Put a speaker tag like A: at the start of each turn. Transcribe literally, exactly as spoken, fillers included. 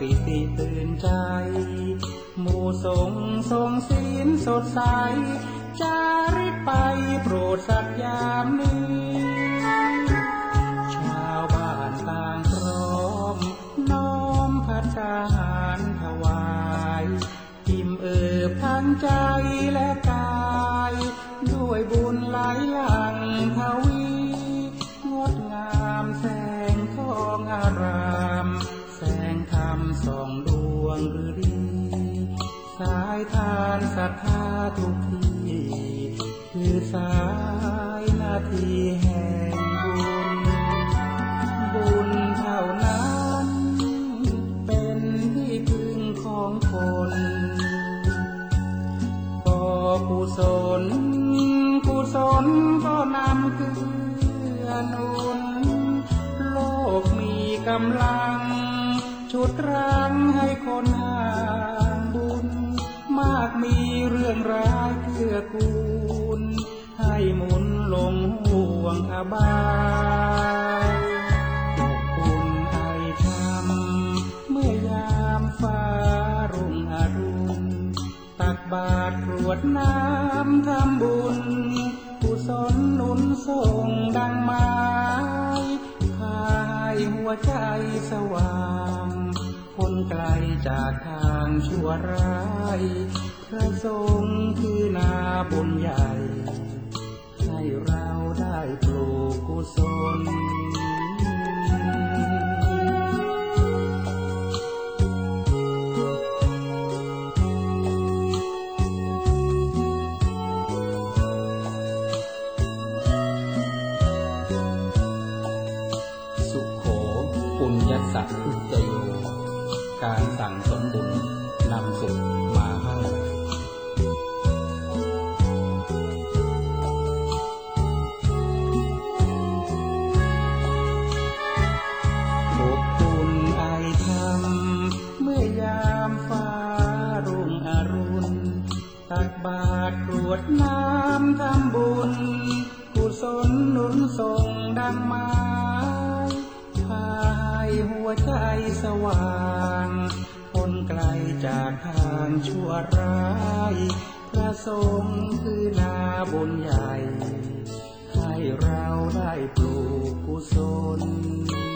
A: ปิติตื่นใจหมู่สงฆ์ทรงศีลสดใสจาริกไปโปรดสัตย์ยามนี้ชาวบ้านต่างพร้อมน้อมพัฒหารถวายอิ่มเอิบทั้งใจและกายด้วยบุญไหลหลั่งทวีงดงามแสงทองอารามแสงธรรมส่องดวงฤดีสายทานศรัทธาทุกที่คือสายนาทีแห่งบุญบุญเท่านั้นเป็นที่พึ่งของคนก็กุศลกุศลก็นำเกื้อหนุนโลกมีกำลังฉุดรั้งให้คนห่างบุญมากมีเรื่องร้ายเกื้อกูลให้หมุนลงห่วงอบายอบอุ่นไอธรรมเมื่อยามฟ้ารุ่งอรุณตักบาตรกรวดน้ำทำบุญกุศลหนุนส่งดังไม้พาให้หัวใจสว่างพ้นไกลจากทางชั่วร้ายพระสงฆ์คือนาบุญใหญ่ให้เราได้ปลูกกุศลสุโขปุญญสัตอุตโยการสั่งสมบุญนำสุขมาให้อบอุ่นไอธรรมเมื่อยามฟ้ารุ่งอรุณตักบาตรกรวดน้ำทำบุญกุศลหนุนส่งดังไม้พาให้หัวใจสว่างพ้นไกลจากทางชั่วร้ายพระสงฆ์คือนาบุญใหญ่ให้เราได้ปลูกกุศล